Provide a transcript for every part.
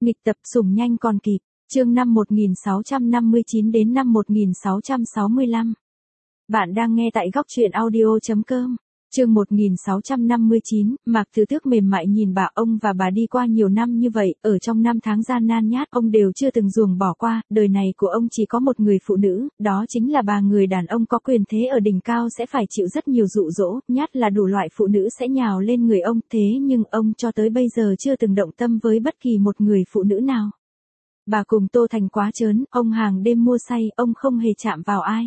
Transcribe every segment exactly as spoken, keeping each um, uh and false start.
Nghịch tập sủng nhanh còn kịp. Chương năm một nghìn sáu trăm năm mươi chín đến năm một nghìn sáu trăm sáu mươi lăm. Bạn đang nghe tại góc truyện audio chấm com. Chương một nghìn sáu trăm năm mươi chín, Mạc Từ Tước mềm mại nhìn bà. Ông và bà đi qua nhiều năm như vậy, ở trong năm tháng gian nan nhát, ông đều chưa từng ruồng bỏ qua, đời này của ông chỉ có một người phụ nữ, đó chính là bà. Người đàn ông có quyền thế ở đỉnh cao sẽ phải chịu rất nhiều dụ dỗ, nhát là đủ loại phụ nữ sẽ nhào lên người ông, thế nhưng ông cho tới bây giờ chưa từng động tâm với bất kỳ một người phụ nữ nào. Bà cùng Tô Thành quá trớn, ông hàng đêm mua say, ông không hề chạm vào ai.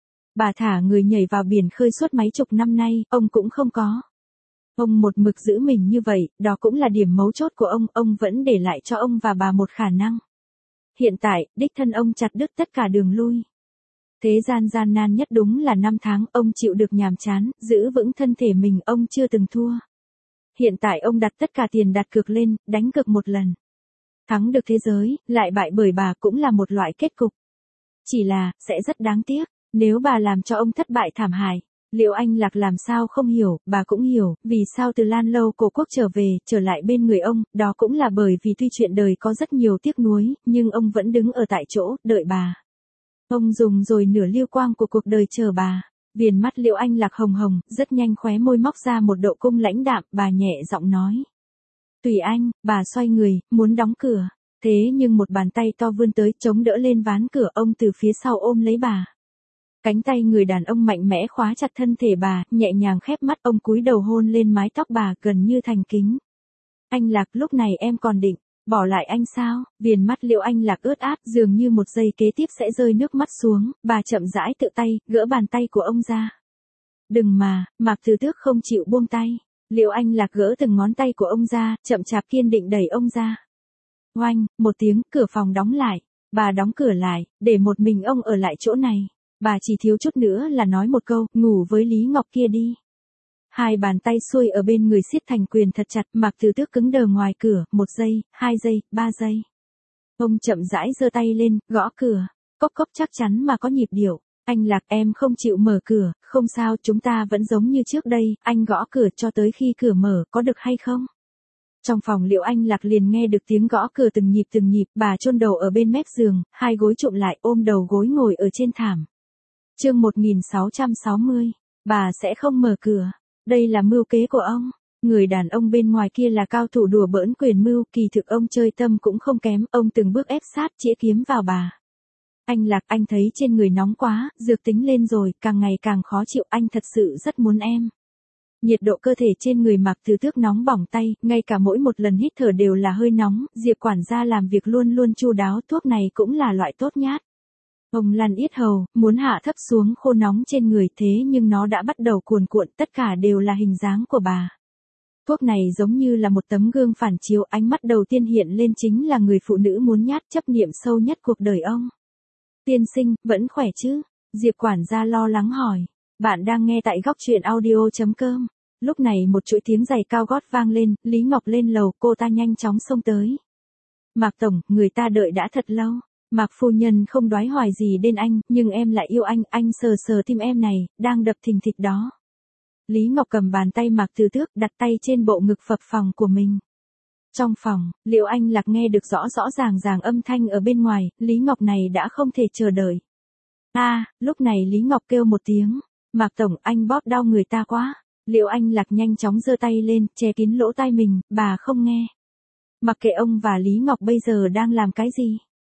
Bà thả người nhảy vào biển khơi suốt mấy chục năm nay, ông cũng không có. Ông một mực giữ mình như vậy, đó cũng là điểm mấu chốt của ông, ông vẫn để lại cho ông và bà một khả năng. Hiện tại, đích thân ông chặt đứt tất cả đường lui. Thế gian gian nan nhất đúng là năm tháng, ông chịu được nhàm chán, giữ vững thân thể mình, ông chưa từng thua. Hiện tại ông đặt tất cả tiền đặt cược lên, đánh cược một lần. Thắng được thế giới, lại bại bởi bà cũng là một loại kết cục. Chỉ là, sẽ rất đáng tiếc. Nếu bà làm cho ông thất bại thảm hại, Liễu Anh Lạc làm sao không hiểu, bà cũng hiểu, vì sao từ Lan Lâu Cổ Quốc trở về, trở lại bên người ông, đó cũng là bởi vì tuy chuyện đời có rất nhiều tiếc nuối, nhưng ông vẫn đứng ở tại chỗ, đợi bà. Ông dùng rồi nửa lưu quang của cuộc đời chờ bà. Viền mắt Liễu Anh Lạc hồng hồng, rất nhanh khóe môi móc ra một độ cung lãnh đạm, bà nhẹ giọng nói. Tùy anh, bà xoay người, muốn đóng cửa. Thế nhưng một bàn tay to vươn tới, chống đỡ lên ván cửa, ông từ phía sau ôm lấy bà. Cánh tay người đàn ông mạnh mẽ khóa chặt thân thể bà, nhẹ nhàng khép mắt, ông cúi đầu hôn lên mái tóc bà, gần như thành kính. Anh Lạc, lúc này em còn định bỏ lại anh sao? Viền mắt Liễu Anh Lạc ướt át, dường như một giây kế tiếp sẽ rơi nước mắt xuống, bà chậm rãi tự tay, gỡ bàn tay của ông ra. Đừng mà, Mạc Từ Tước không chịu buông tay. Liễu Anh Lạc gỡ từng ngón tay của ông ra, chậm chạp kiên định đẩy ông ra. Oanh, một tiếng, cửa phòng đóng lại. Bà đóng cửa lại, để một mình ông ở lại chỗ này. Bà chỉ thiếu chút nữa là nói một câu, ngủ với Lý Ngọc kia đi. Hai bàn tay xuôi ở bên người siết thành quyền thật chặt, Mạc Từ Tước cứng đờ ngoài cửa, một giây, hai giây, ba giây. Ông chậm rãi giơ tay lên, gõ cửa, cốc cốc chắc chắn mà có nhịp điệu. Anh Lạc, em không chịu mở cửa, không sao, chúng ta vẫn giống như trước đây, anh gõ cửa cho tới khi cửa mở, có được hay không? Trong phòng Liễu Anh Lạc liền nghe được tiếng gõ cửa từng nhịp từng nhịp, bà chôn đầu ở bên mép giường, hai gối trụm lại, ôm đầu gối ngồi ở trên thảm. Chương một nghìn sáu trăm sáu mươi, bà sẽ không mở cửa. Đây là mưu kế của ông. Người đàn ông bên ngoài kia là cao thủ đùa bỡn quyền mưu, kỳ thực ông chơi tâm cũng không kém, ông từng bước ép sát chĩa kiếm vào bà. Anh Lạc, anh thấy trên người nóng quá, dược tính lên rồi, càng ngày càng khó chịu, anh thật sự rất muốn em. Nhiệt độ cơ thể trên người Mạc Từ Tước nóng bỏng tay, ngay cả mỗi một lần hít thở đều là hơi nóng, Diệp quản gia làm việc luôn luôn chu đáo, thuốc này cũng là loại tốt nhát. Ông lăn yết hầu, muốn hạ thấp xuống khô nóng trên người, thế nhưng nó đã bắt đầu cuồn cuộn, tất cả đều là hình dáng của bà. Thuốc này giống như là một tấm gương phản chiếu, ánh mắt đầu tiên hiện lên chính là người phụ nữ muốn nhát, chấp niệm sâu nhất cuộc đời ông. Tiên sinh, vẫn khỏe chứ? Diệp quản gia lo lắng hỏi. Bạn đang nghe tại góc truyện audio chấm com. Lúc này một chuỗi tiếng giày cao gót vang lên, Lý Ngọc lên lầu, cô ta nhanh chóng xông tới. Mạc tổng, người ta đợi đã thật lâu. Mạc phu nhân không đoái hoài gì đến anh, nhưng em lại yêu anh, anh sờ sờ tim em này, đang đập thình thịch đó. Lý Ngọc cầm bàn tay Mạc Từ Tước, đặt tay trên bộ ngực phập phồng của mình. Trong phòng, Liễu Anh Lạc nghe được rõ rõ ràng ràng âm thanh ở bên ngoài, Lý Ngọc này đã không thể chờ đợi. A, à, lúc này Lý Ngọc kêu một tiếng, Mạc tổng, anh bóp đau người ta quá. Liễu Anh Lạc nhanh chóng giơ tay lên, che kín lỗ tai mình, bà không nghe. Mặc kệ ông và Lý Ngọc bây giờ đang làm cái gì.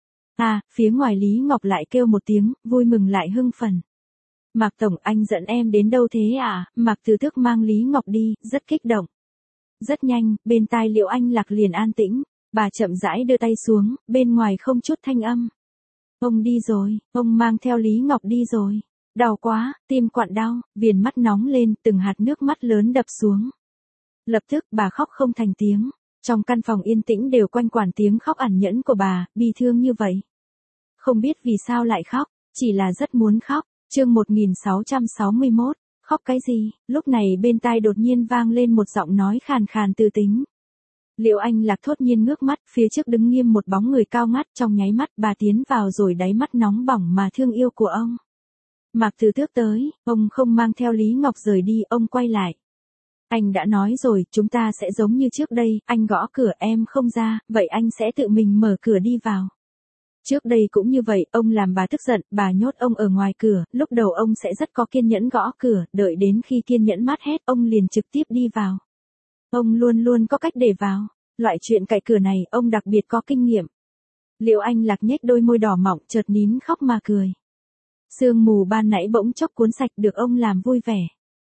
À, phía ngoài Lý Ngọc lại kêu một tiếng, vui mừng lại hưng phấn. Mạc tổng, anh dẫn em đến đâu thế à? Mạc Từ Tước mang Lý Ngọc đi, rất kích động. Rất nhanh, bên tai Liễu Anh Lạc liền an tĩnh, bà chậm rãi đưa tay xuống, bên ngoài không chút thanh âm. Ông đi rồi, ông mang theo Lý Ngọc đi rồi. Đau quá, tim quặn đau, viền mắt nóng lên, từng hạt nước mắt lớn đập xuống. Lập tức bà khóc không thành tiếng. Trong căn phòng yên tĩnh đều quanh quẩn tiếng khóc ẩn nhẫn của bà, bi thương như vậy. Không biết vì sao lại khóc, chỉ là rất muốn khóc. Chương một nghìn sáu trăm sáu mươi mốt, khóc cái gì? Lúc này bên tai đột nhiên vang lên một giọng nói khàn khàn từ tính. Liễu Anh Lạc thốt nhiên ngước mắt, phía trước đứng nghiêm một bóng người cao ngất, trong nháy mắt bà tiến vào rồi đáy mắt nóng bỏng mà thương yêu của ông. Mạc Từ Tước tới, ông không mang theo Lý Ngọc rời đi, ông quay lại. Anh đã nói rồi, chúng ta sẽ giống như trước đây, anh gõ cửa em không ra, vậy anh sẽ tự mình mở cửa đi vào. Trước đây cũng như vậy, ông làm bà tức giận, bà nhốt ông ở ngoài cửa, lúc đầu ông sẽ rất có kiên nhẫn gõ cửa, đợi đến khi kiên nhẫn mát hết, ông liền trực tiếp đi vào. Ông luôn luôn có cách để vào, loại chuyện cạy cửa này, ông đặc biệt có kinh nghiệm. Liễu Anh Lạc nhếch đôi môi đỏ mọng, chợt nín khóc mà cười. Sương mù ban nãy bỗng chốc cuốn sạch được ông làm vui vẻ.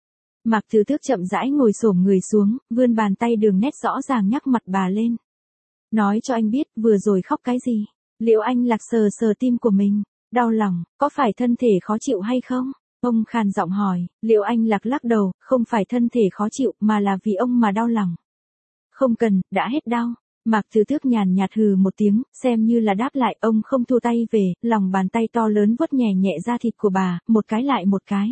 Mạc Thứ Tước chậm rãi ngồi xổm người xuống, vươn bàn tay đường nét rõ ràng nhắc mặt bà lên. Nói cho anh biết, vừa rồi khóc cái gì? Liễu Anh Lạc sờ sờ tim của mình, đau lòng, có phải thân thể khó chịu hay không? Ông khàn giọng hỏi, Liễu Anh Lạc lắc đầu, không phải thân thể khó chịu mà là vì ông mà đau lòng. Không cần, đã hết đau. Mạc Thứ Tước nhàn nhạt hừ một tiếng, xem như là đáp lại, ông không thu tay về, lòng bàn tay to lớn vuốt nhẹ nhẹ da thịt của bà, một cái lại một cái.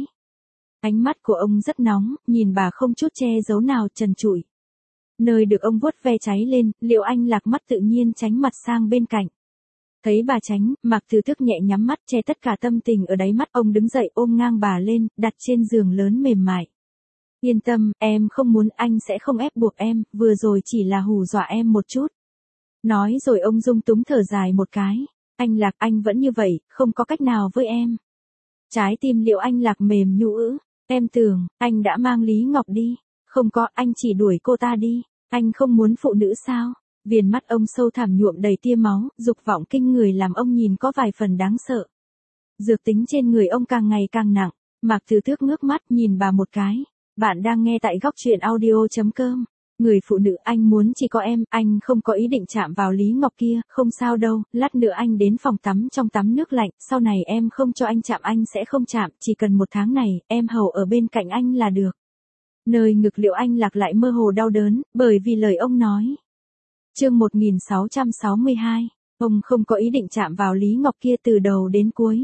Ánh mắt của ông rất nóng, nhìn bà không chút che giấu nào, trần trụi. Nơi được ông vuốt ve cháy lên, Liễu Anh Lạc mắt tự nhiên tránh mặt sang bên cạnh. Thấy bà tránh, Mạc Thứ Tước nhẹ nhắm mắt che tất cả tâm tình ở đáy mắt, ông đứng dậy ôm ngang bà lên, đặt trên giường lớn mềm mại. Yên tâm, em không muốn, anh sẽ không ép buộc em, vừa rồi chỉ là hù dọa em một chút. Nói rồi ông rung túng thở dài một cái. Anh Lạc, anh vẫn như vậy, không có cách nào với em. Trái tim Liễu Anh Lạc mềm nhũ ứ. Em tưởng, anh đã mang Lý Ngọc đi. Không có, anh chỉ đuổi cô ta đi. Anh không muốn phụ nữ sao? Viền mắt ông sâu thẳm nhuộm đầy tia máu, dục vọng kinh người làm ông nhìn có vài phần đáng sợ. Dược tính trên người ông càng ngày càng nặng. Mạc Thứ Tước ngước mắt nhìn bà một cái. Bạn đang nghe tại góc truyện audio.com. Người phụ nữ, anh muốn chỉ có em, anh không có ý định chạm vào Lý Ngọc kia, không sao đâu, lát nữa anh đến phòng tắm trong tắm nước lạnh, sau này em không cho anh chạm anh sẽ không chạm, chỉ cần một tháng này, em hầu ở bên cạnh anh là được. Nơi ngực Liễu Anh Lạc lại mơ hồ đau đớn, bởi vì lời ông nói. Chương một nghìn sáu trăm sáu mươi hai, ông không có ý định chạm vào Lý Ngọc kia từ đầu đến cuối.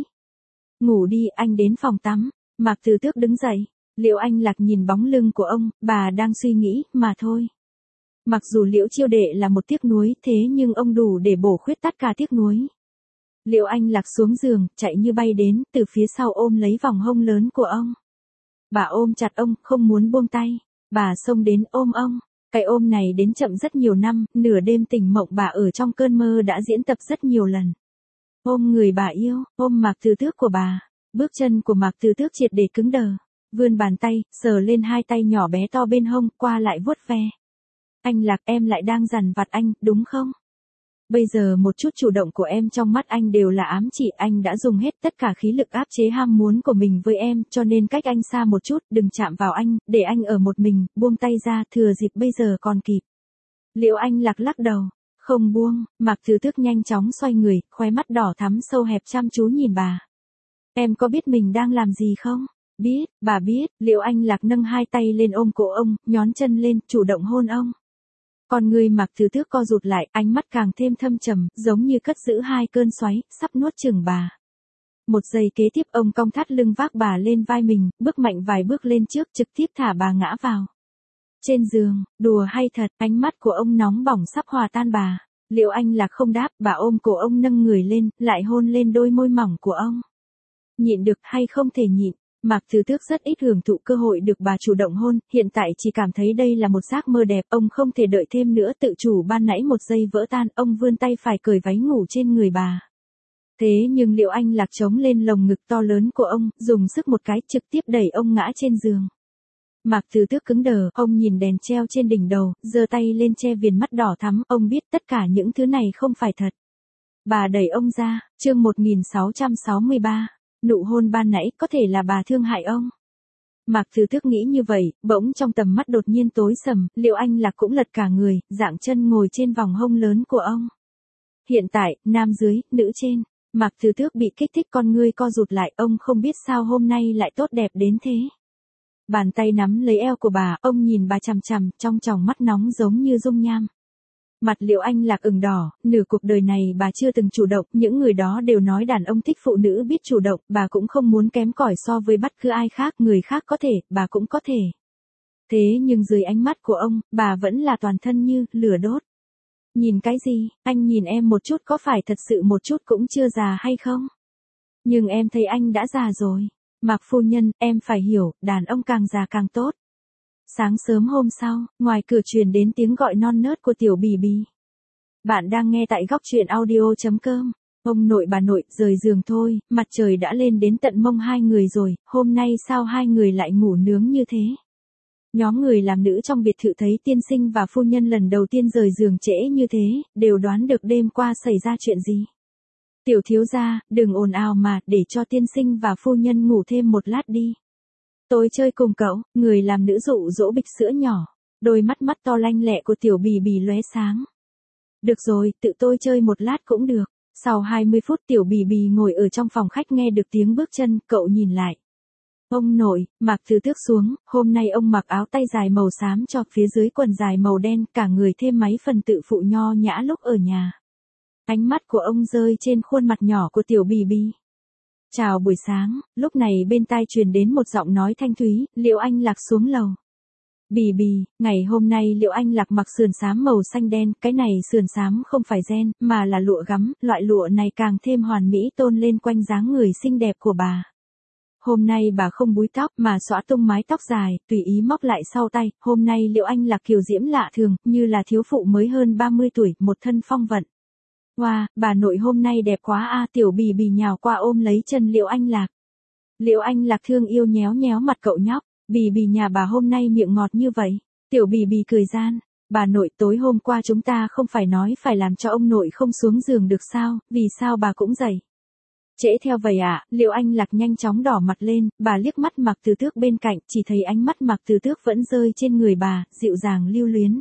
Ngủ đi, anh đến phòng tắm. Mạc Thứ Tước đứng dậy. Liễu Anh Lạc nhìn bóng lưng của ông, bà đang suy nghĩ, mà thôi. Mặc dù Liễu Chiêu Đệ là một tiếc nuối, thế nhưng ông đủ để bổ khuyết tất cả tiếc nuối. Liễu Anh Lạc xuống giường, chạy như bay đến, từ phía sau ôm lấy vòng hông lớn của ông. Bà ôm chặt ông, không muốn buông tay. Bà xông đến ôm ông. Cái ôm này đến chậm rất nhiều năm, nửa đêm tỉnh mộng bà ở trong cơn mơ đã diễn tập rất nhiều lần. Ôm người bà yêu, ôm Mạc Thứ Tước của bà. Bước chân của Mạc Thứ Tước triệt để cứng đờ. Vươn bàn tay, sờ lên hai tay nhỏ bé to bên hông, qua lại vuốt ve. Anh Lạc, em lại đang dằn vặt anh, đúng không? Bây giờ một chút chủ động của em trong mắt anh đều là ám chỉ, anh đã dùng hết tất cả khí lực áp chế ham muốn của mình với em, cho nên cách anh xa một chút, đừng chạm vào anh, để anh ở một mình, buông tay ra, thừa dịp bây giờ còn kịp. Liễu Anh Lạc lắc đầu, không buông. Mạc Thứ Tước nhanh chóng xoay người, khóe mắt đỏ thắm sâu hẹp chăm chú nhìn bà. Em có biết mình đang làm gì không? Biết, bà biết. Liễu Anh Lạc nâng hai tay lên ôm cổ ông, nhón chân lên, chủ động hôn ông. Con người Mạc Thứ Tước co rụt lại, ánh mắt càng thêm thâm trầm, giống như cất giữ hai cơn xoáy, sắp nuốt chửng bà. Một giây kế tiếp ông cong thắt lưng vác bà lên vai mình, bước mạnh vài bước lên trước, trực tiếp thả bà ngã vào. Trên giường, đùa hay thật, ánh mắt của ông nóng bỏng sắp hòa tan bà. Liễu Anh Lạc không đáp, bà ôm cổ ông nâng người lên, lại hôn lên đôi môi mỏng của ông. Nhịn được hay không thể nhịn? Mạc Thứ Tước rất ít hưởng thụ cơ hội được bà chủ động hôn, hiện tại chỉ cảm thấy đây là một giấc mơ đẹp, ông không thể đợi thêm nữa, tự chủ ban nãy một giây vỡ tan, ông vươn tay phải cởi váy ngủ trên người bà. Thế nhưng Liễu Anh Lạc chống lên lồng ngực to lớn của ông, dùng sức một cái, trực tiếp đẩy ông ngã trên giường. Mạc Thứ Tước cứng đờ, ông nhìn đèn treo trên đỉnh đầu, giơ tay lên che viền mắt đỏ thắm, ông biết tất cả những thứ này không phải thật. Bà đẩy ông ra, chương một nghìn sáu trăm sáu mươi ba. Nụ hôn ban nãy có thể là bà thương hại ông. Mạc Thứ Tước nghĩ như vậy, bỗng trong tầm mắt đột nhiên tối sầm, Liễu Anh Lạc cũng lật cả người, dạng chân ngồi trên vòng hông lớn của ông. Hiện tại, nam dưới, nữ trên, Mạc Thứ Tước bị kích thích, con ngươi co rụt lại, ông không biết sao hôm nay lại tốt đẹp đến thế. Bàn tay nắm lấy eo của bà, ông nhìn bà chằm chằm, trong tròng mắt nóng giống như dung nham. Mặt Liễu Anh Lạc ửng đỏ, nửa cuộc đời này bà chưa từng chủ động, những người đó đều nói đàn ông thích phụ nữ biết chủ động, bà cũng không muốn kém cỏi so với bất cứ ai khác, người khác có thể, bà cũng có thể. Thế nhưng dưới ánh mắt của ông, bà vẫn là toàn thân như lửa đốt. Nhìn cái gì, anh nhìn em một chút có phải thật sự một chút cũng chưa già hay không? Nhưng em thấy anh đã già rồi. Mạc phu nhân, em phải hiểu, đàn ông càng già càng tốt. Sáng sớm hôm sau, ngoài cửa truyền đến tiếng gọi non nớt của tiểu bì bì. Bạn đang nghe tại góc truyện audio.com. Ông nội bà nội, rời giường thôi, mặt trời đã lên đến tận mông hai người rồi, hôm nay sao hai người lại ngủ nướng như thế? Nhóm người làm nữ trong biệt thự thấy tiên sinh và phu nhân lần đầu tiên rời giường trễ như thế, đều đoán được đêm qua xảy ra chuyện gì. Tiểu thiếu gia, đừng ồn ào mà, để cho tiên sinh và phu nhân ngủ thêm một lát đi. Tôi chơi cùng cậu, người làm nữ dụ dỗ bịch sữa nhỏ, đôi mắt mắt to lanh lẹ của tiểu bì bì lóe sáng. Được rồi, tự tôi chơi một lát cũng được. Sau hai mươi phút tiểu bì bì ngồi ở trong phòng khách nghe được tiếng bước chân, cậu nhìn lại. Ông nội, Mạc Từ Tước xuống, hôm nay ông mặc áo tay dài màu xám cho phía dưới quần dài màu đen, cả người thêm mấy phần tự phụ nho nhã lúc ở nhà. Ánh mắt của ông rơi trên khuôn mặt nhỏ của tiểu bì bì. Chào buổi sáng, lúc này bên tai truyền đến một giọng nói thanh thúy, Liễu Anh Lạc xuống lầu. Bì bì, ngày hôm nay Liễu Anh Lạc mặc sườn xám màu xanh đen, cái này sườn xám không phải ren, mà là lụa gắm, loại lụa này càng thêm hoàn mỹ tôn lên quanh dáng người xinh đẹp của bà. Hôm nay bà không búi tóc mà xõa tung mái tóc dài, tùy ý móc lại sau tay, hôm nay Liễu Anh Lạc kiều diễm lạ thường, như là thiếu phụ mới hơn ba mươi tuổi, một thân phong vận. Wow, bà nội hôm nay đẹp quá a, tiểu bì bì nhào qua ôm lấy chân Liễu Anh Lạc. Liễu Anh Lạc thương yêu nhéo nhéo mặt cậu nhóc, bì bì nhà bà hôm nay miệng ngọt như vậy. Tiểu bì bì cười gian, bà nội tối hôm qua chúng ta không phải nói phải làm cho ông nội không xuống giường được sao, vì sao bà cũng dậy. Trễ theo vậy ạ, à, Liễu Anh Lạc nhanh chóng đỏ mặt lên, bà liếc mắt Mạc Từ Tước bên cạnh, chỉ thấy ánh mắt Mạc Từ Tước vẫn rơi trên người bà, dịu dàng lưu luyến.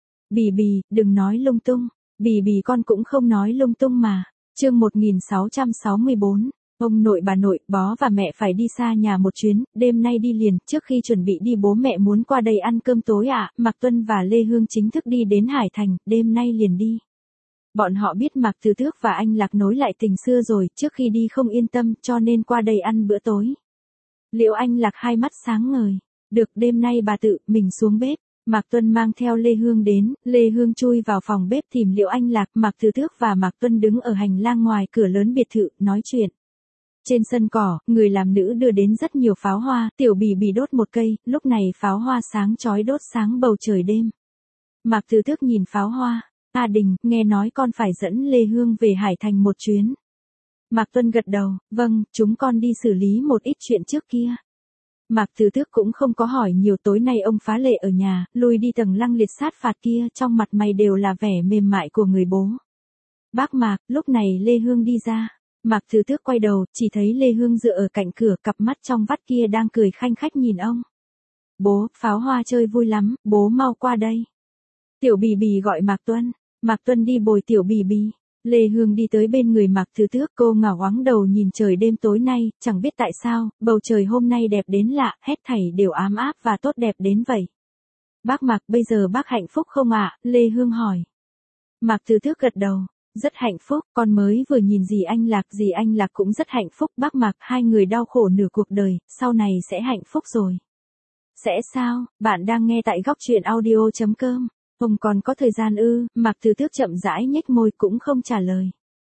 Bì bì, đừng nói lung tung. Bì bì con cũng không nói lung tung mà. Chương một nghìn sáu trăm sáu mươi bốn. Ông nội bà nội, bó và mẹ phải đi xa nhà một chuyến, đêm nay đi liền, trước khi chuẩn bị đi bố mẹ muốn qua đây ăn cơm tối ạ, à. Mạc Tuân và Lê Hương chính thức đi đến Hải Thành, đêm nay liền đi. Bọn họ biết Mạc Từ Tước và anh Lạc nối lại tình xưa rồi, trước khi đi không yên tâm, cho nên qua đây ăn bữa tối. Liễu Anh Lạc hai mắt sáng ngời. Được, đêm nay bà tự mình xuống bếp. Mạc Tuân mang theo Lê Hương đến, Lê Hương chui vào phòng bếp tìm Liễu Anh Lạc, Mạc Từ Tước và Mạc Tuân đứng ở hành lang ngoài cửa lớn biệt thự, nói chuyện. Trên sân cỏ, người làm nữ đưa đến rất nhiều pháo hoa, tiểu bì bì đốt một cây, lúc này pháo hoa sáng chói đốt sáng bầu trời đêm. Mạc Từ Tước nhìn pháo hoa, A Đình, nghe nói con phải dẫn Lê Hương về Hải Thành một chuyến. Mạc Tuân gật đầu, vâng, chúng con đi xử lý một ít chuyện trước kia. Mạc Từ Tước cũng không có hỏi nhiều, tối nay ông phá lệ ở nhà, lui đi tầng lăng liệt sát phạt kia, trong mặt mày đều là vẻ mềm mại của người bố. Bác Mạc, lúc này Lê Hương đi ra. Mạc Từ Tước quay đầu, chỉ thấy Lê Hương dựa ở cạnh cửa, cặp mắt trong vắt kia đang cười khanh khách nhìn ông. Bố, pháo hoa chơi vui lắm, bố mau qua đây. Tiểu bì bì gọi Mạc Tuân. Mạc Tuân đi bồi tiểu bì bì. Lê Hương đi tới bên người Mạc Từ Tước, cô ngả ngoáng đầu nhìn trời đêm tối nay, chẳng biết tại sao, bầu trời hôm nay đẹp đến lạ, hết thảy đều ám áp và tốt đẹp đến vậy. Bác Mạc, bây giờ bác hạnh phúc không ạ? Lê Hương hỏi. Mạc Từ Tước gật đầu, rất hạnh phúc, con mới vừa nhìn dì Anh Lạc, dì Anh Lạc cũng rất hạnh phúc, bác Mạc, hai người đau khổ nửa cuộc đời, sau này sẽ hạnh phúc rồi. Sẽ sao? Bạn đang nghe tại góc truyện audio.com. Ông còn có thời gian ư? Mạc Từ Tước chậm rãi nhếch môi cũng không trả lời.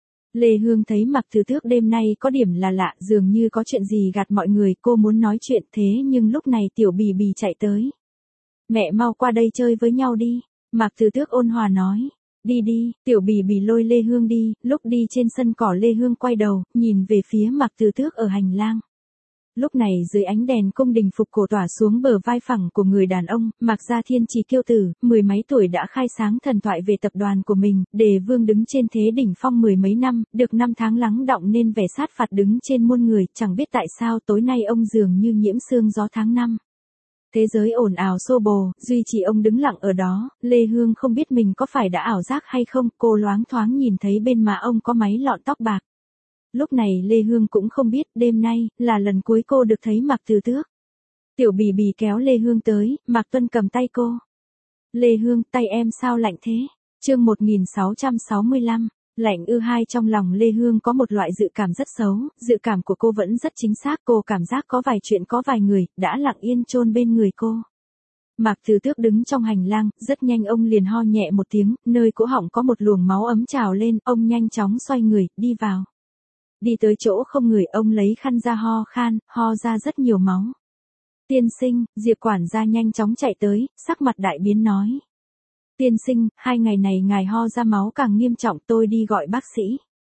Lê Hương thấy Mạc Từ Tước đêm nay có điểm là lạ, dường như có chuyện gì gạt mọi người, cô muốn nói chuyện thế nhưng lúc này tiểu bì bì chạy tới. Mẹ mau qua đây chơi với nhau đi. Mạc Từ Tước ôn hòa nói. Đi đi, tiểu bì bì lôi Lê Hương đi, lúc đi trên sân cỏ Lê Hương quay đầu, nhìn về phía Mạc Từ Tước ở hành lang. Lúc này dưới ánh đèn cung đình phục cổ tỏa xuống bờ vai phẳng của người đàn ông, Mạc Gia Thiên Trì kiêu tử, mười mấy tuổi đã khai sáng thần thoại về tập đoàn của mình, Đề Vương đứng trên thế đỉnh phong mười mấy năm, được năm tháng lắng đọng nên vẻ sát phạt đứng trên muôn người, chẳng biết tại sao tối nay ông dường như nhiễm sương gió tháng năm. Thế giới ồn ào xô bồ, duy chỉ ông đứng lặng ở đó, Lê Hương không biết mình có phải đã ảo giác hay không, cô loáng thoáng nhìn thấy bên má ông có máy lọn tóc bạc. Lúc này Lê Hương cũng không biết, đêm nay, là lần cuối cô được thấy Mạc Từ Tước. Tiểu bì bì kéo Lê Hương tới, Mạc Tuân cầm tay cô. Lê Hương, tay em sao lạnh thế? Chương một nghìn sáu trăm sáu mươi lăm, lạnh ư hai trong lòng Lê Hương có một loại dự cảm rất xấu, dự cảm của cô vẫn rất chính xác, cô cảm giác có vài chuyện có vài người, đã lặng yên chôn bên người cô. Mạc Từ Tước đứng trong hành lang, rất nhanh ông liền ho nhẹ một tiếng, nơi cổ họng có một luồng máu ấm trào lên, ông nhanh chóng xoay người, đi vào. Đi tới chỗ không người, ông lấy khăn ra ho khan, ho ra rất nhiều máu. Tiên sinh, Diệp quản gia nhanh chóng chạy tới, sắc mặt đại biến nói. Tiên sinh, hai ngày này ngài ho ra máu càng nghiêm trọng, tôi đi gọi bác sĩ.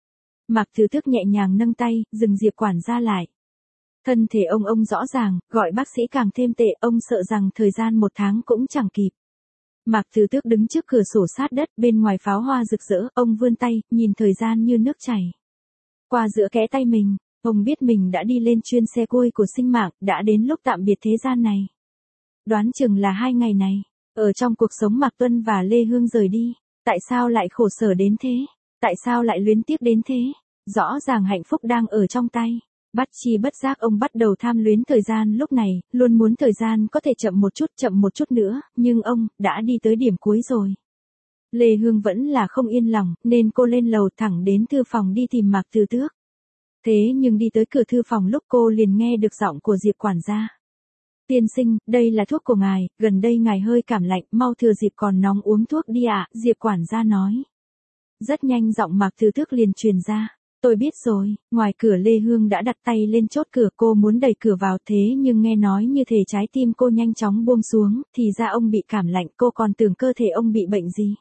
Mạc Thứ Tước nhẹ nhàng nâng tay, dừng Diệp quản gia lại. Thân thể ông ông rõ ràng, gọi bác sĩ càng thêm tệ, ông sợ rằng thời gian một tháng cũng chẳng kịp. Mạc Thứ Tước đứng trước cửa sổ sát đất, bên ngoài pháo hoa rực rỡ, ông vươn tay, nhìn thời gian như nước chảy qua giữa kẽ tay mình, ông biết mình đã đi lên chuyên xe côi của sinh mạng, đã đến lúc tạm biệt thế gian này. Đoán chừng là hai ngày này, ở trong cuộc sống Mạc Tuân và Lê Hương rời đi, tại sao lại khổ sở đến thế? Tại sao lại luyến tiếc đến thế? Rõ ràng hạnh phúc đang ở trong tay. Bất chi bất giác ông bắt đầu tham luyến thời gian lúc này, luôn muốn thời gian có thể chậm một chút, chậm một chút nữa, nhưng ông, đã đi tới điểm cuối rồi. Lê Hương vẫn là không yên lòng, nên cô lên lầu thẳng đến thư phòng đi tìm Mạc Thứ Tước. Thế nhưng đi tới cửa thư phòng lúc cô liền nghe được giọng của Diệp quản gia. Tiên sinh, đây là thuốc của ngài, gần đây ngài hơi cảm lạnh, mau thừa dịp còn nóng uống thuốc đi ạ, à, Diệp quản gia nói. Rất nhanh giọng Mạc Thứ Tước liền truyền ra. Tôi biết rồi, ngoài cửa Lê Hương đã đặt tay lên chốt cửa, cô muốn đẩy cửa vào thế nhưng nghe nói như thể trái tim cô nhanh chóng buông xuống, thì ra ông bị cảm lạnh, cô còn tưởng cơ thể ông bị bệnh gì.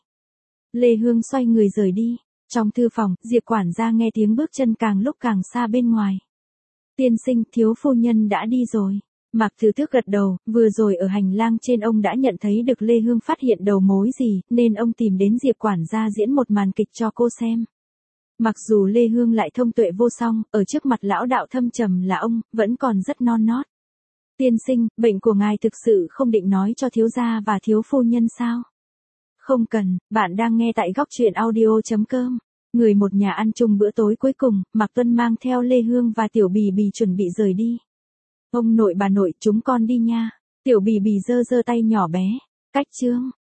Lê Hương xoay người rời đi. Trong thư phòng, Diệp quản gia nghe tiếng bước chân càng lúc càng xa bên ngoài. Tiên sinh, thiếu phu nhân đã đi rồi. Mạc Thứ Tước gật đầu, vừa rồi ở hành lang trên ông đã nhận thấy được Lê Hương phát hiện đầu mối gì, nên ông tìm đến Diệp quản gia diễn một màn kịch cho cô xem. Mặc dù Lê Hương lại thông tuệ vô song, ở trước mặt lão đạo thâm trầm là ông, vẫn còn rất non nót. Tiên sinh, bệnh của ngài thực sự không định nói cho thiếu gia và thiếu phu nhân sao? Không cần, bạn đang nghe tại góc truyện audio chấm com. Người một nhà ăn chung bữa tối cuối cùng, Mạc Tuân mang theo Lê Hương và Tiểu Bì Bì chuẩn bị rời đi. Ông nội bà nội, chúng con đi nha. Tiểu Bì Bì giơ giơ tay nhỏ bé. Cách chương.